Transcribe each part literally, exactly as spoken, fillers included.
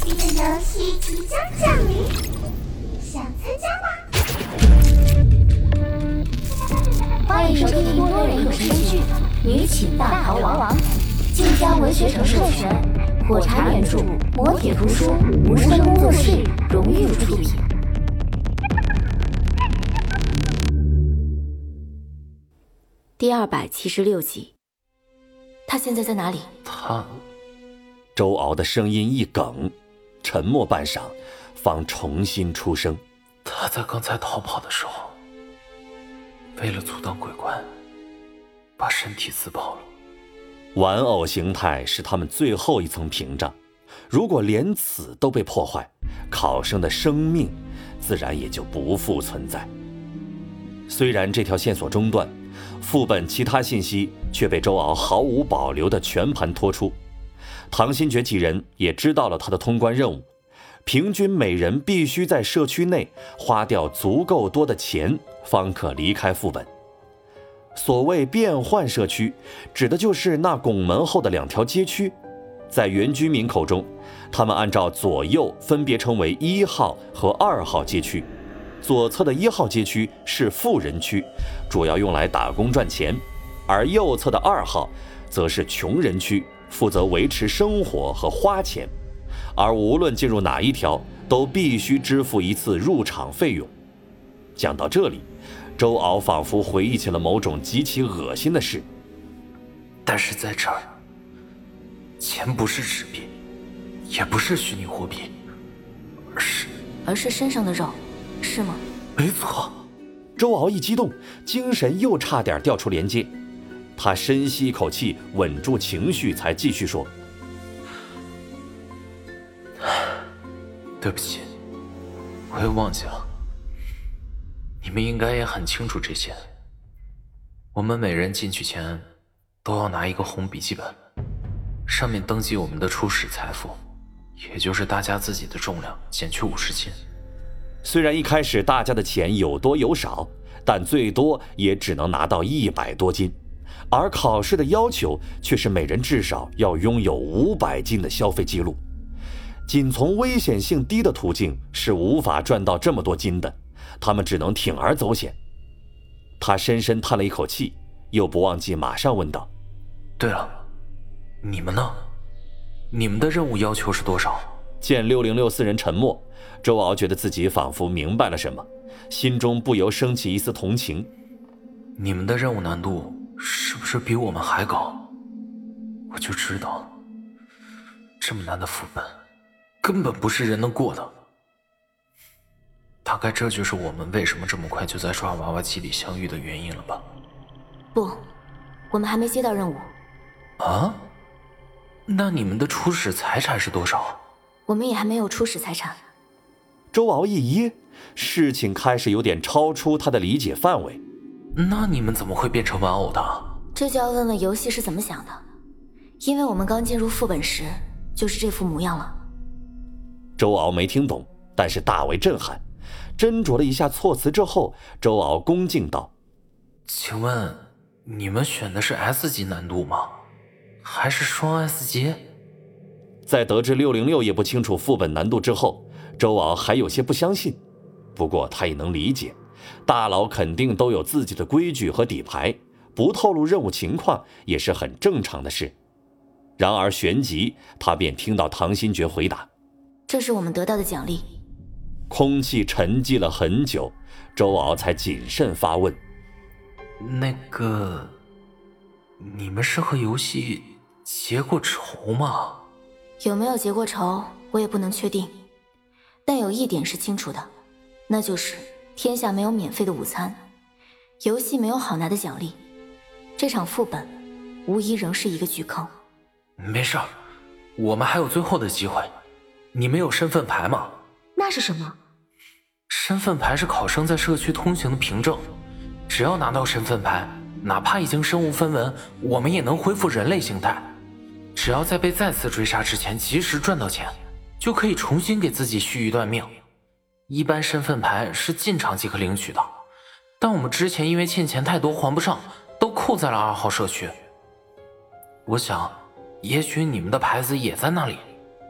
这个游戏即将降临，想参加吗？ 欢迎收听多人有声剧《女寝大逃亡》，晋江文学城授权，火柴原著，磨铁图书，无声工作室荣誉出品。第二百七十六集，他现在在哪里？ 他，周敖的声音一哽，沉默半晌，方重新出声。 他在刚才逃跑的时候，为了阻挡鬼怪，把身体自爆了。 玩偶形态是他们最后一层屏障，如果连此都被破坏，考生的生命自然也就不复存在。虽然这条线索中断，副本其他信息却被周敖毫无保留地全盘托出。唐新觉几人也知道了他的通关任务，平均每人必须在社区内花掉足够多的钱，方可离开副本。所谓变换社区，指的就是那拱门后的两条街区。在原居民口中，他们按照左右分别称为一号和二号街区。左侧的一号街区是富人区，主要用来打工赚钱，而右侧的二号则是穷人区，负责维持生活和花钱，而无论进入哪一条，都必须支付一次入场费用。讲到这里，周敖仿佛回忆起了某种极其恶心的事。 但是在这儿，钱不是纸币，也不是虚拟货币，而是而是身上的肉，是吗？ 没错。 周敖一激动，精神又差点掉出连接。他深吸一口气，稳住情绪，才继续说： 对不起，我又忘记了。你们应该也很清楚这些。我们每人进去前都要拿一个红笔记本，上面登记我们的初始财富，也就是大家自己的重量减去五十斤。 虽然一开始大家的钱有多有少，但最多也只能拿到一百多斤，而考试的要求却是每人至少要拥有五百斤的消费记录。仅从危险性低的途径是无法赚到这么多斤的，他们只能铤而走险。他深深叹了一口气，又不忘记马上问道： 对了，你们呢？你们的任务要求是多少？ 见六零六四人沉默，周敖觉得自己仿佛明白了什么，心中不由升起一丝同情。 你们的任务难度是不是比我们还高？我就知道，这么难的副本根本不是人能过的。大概这就是我们为什么这么快就在抓娃娃机里相遇的原因了吧？ 不，我们还没接到任务。 啊？那你们的初始财产是多少？ 我们也还没有初始财产。 周敖一噎，事情开始有点超出他的理解范围。 那你们怎么会变成玩偶的？ 这就要问问游戏是怎么想的，因为我们刚进入副本时就是这副模样了。 周敖没听懂，但是大为震撼。斟酌了一下措辞之后，周敖恭敬道： 请问你们选的是 S 级难度吗？还是双 S 级？ 在得知六零六也不清楚副本难度之后，周敖还有些不相信。不过他也能理解，大佬肯定都有自己的规矩和底牌，不透露任务情况也是很正常的事。然而旋即他便听到唐新觉回答： 这是我们得到的奖励。 空气沉寂了很久，周敖才谨慎发问： 那个，你们是和游戏结过仇吗？ 有没有结过仇我也不能确定，但有一点是清楚的，那就是天下没有免费的午餐，游戏没有好拿的奖励，这场副本无疑仍是一个巨坑。 没事儿，我们还有最后的机会。你们有身份牌吗？ 那是什么？ 身份牌是考生在社区通行的凭证，只要拿到身份牌，哪怕已经身无分文，我们也能恢复人类形态。只要在被再次追杀之前及时赚到钱，就可以重新给自己续一段命。一般身份牌是进场即可领取的，但我们之前因为欠钱太多还不上，都扣在了二号社区。我想也许你们的牌子也在那里。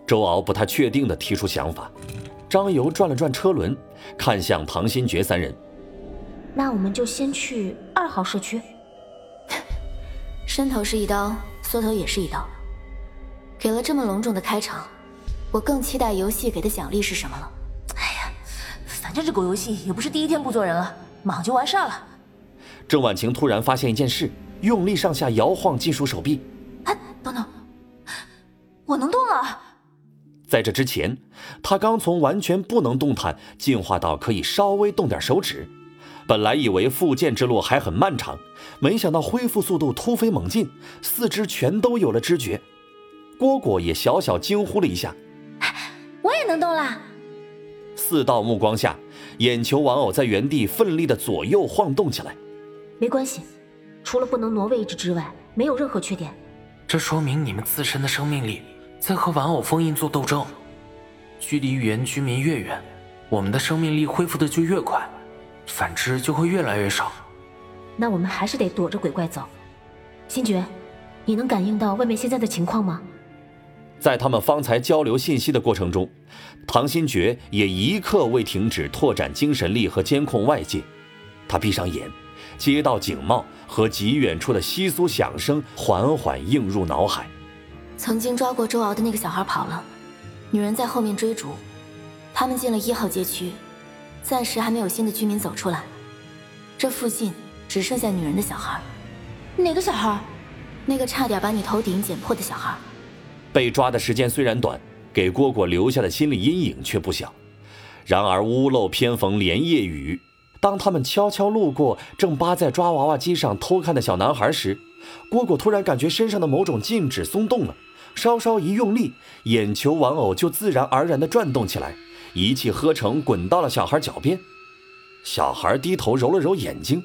周敖不太确定地提出想法。张游转了转车轮，看向唐新觉三人。 那我们就先去二号社区。 伸头是一刀，缩头也是一刀。给了这么隆重的开场，我更期待游戏给的奖励是什么了。 哎呀，反正这狗游戏也不是第一天不做人了，马上就完事了。 郑婉晴突然发现一件事，用力上下摇晃金属手臂。 哎，等等，我能动了！ 在这之前，他刚从完全不能动弹进化到可以稍微动点手指。本来以为复健之路还很漫长，没想到恢复速度突飞猛进，四肢全都有了知觉。蝈蝈也小小惊呼了一下， 我也能动啦！ 四道目光下，眼球玩偶在原地奋力的左右晃动起来。 没关系，除了不能挪位置之外，没有任何缺点。 这说明你们自身的生命力在和玩偶封印做斗争，距离原居民越远，我们的生命力恢复的就越快，反之就会越来越少。 那我们还是得躲着鬼怪走。星爵，你能感应到外面现在的情况吗？ 在他们方才交流信息的过程中，唐新觉也一刻未停止拓展精神力和监控外界。他闭上眼，街道警报和极远处的窸窣响声缓缓映入脑海。 曾经抓过周敖的那个小孩跑了，女人在后面追逐，他们进了一号街区，暂时还没有新的居民走出来。这附近只剩下女人的小孩。 哪个小孩？ 那个差点把你头顶剪破的小孩。 被抓的时间虽然短，给蝈蝈留下的心理阴影却不小。然而屋漏偏逢连夜雨，当他们悄悄路过正扒在抓娃娃机上偷看的小男孩时，蝈蝈突然感觉身上的某种禁止松动了，稍稍一用力，眼球玩偶就自然而然地转动起来，一气呵成滚到了小孩脚边。小孩低头揉了揉眼睛，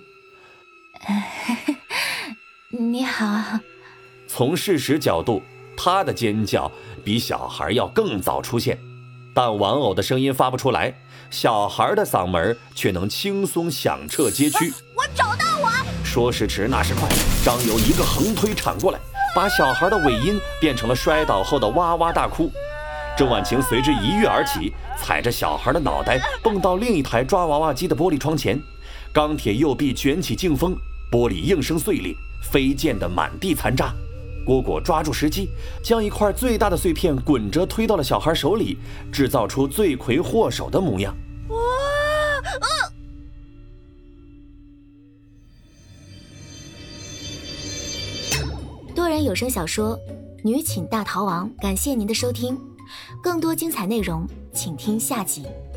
你好。 从事实角度，他的尖叫比小孩要更早出现，但玩偶的声音发不出来，小孩的嗓门却能轻松响彻街区。 我找到我！ 说时迟，那时快，张友一个横推铲过来，把小孩的尾音变成了摔倒后的哇哇大哭。郑婉晴随之一跃而起，踩着小孩的脑袋蹦到另一台抓娃娃机的玻璃窗前，钢铁右臂卷起劲风，玻璃应声碎裂，飞溅得满地残渣。蝈蝈抓住时机，将一块最大的碎片滚着推到了小孩手里，制造出罪魁祸首的模样。 哇！呃多人有声小说《女寝大逃亡》，感谢您的收听，更多精彩内容请听下集。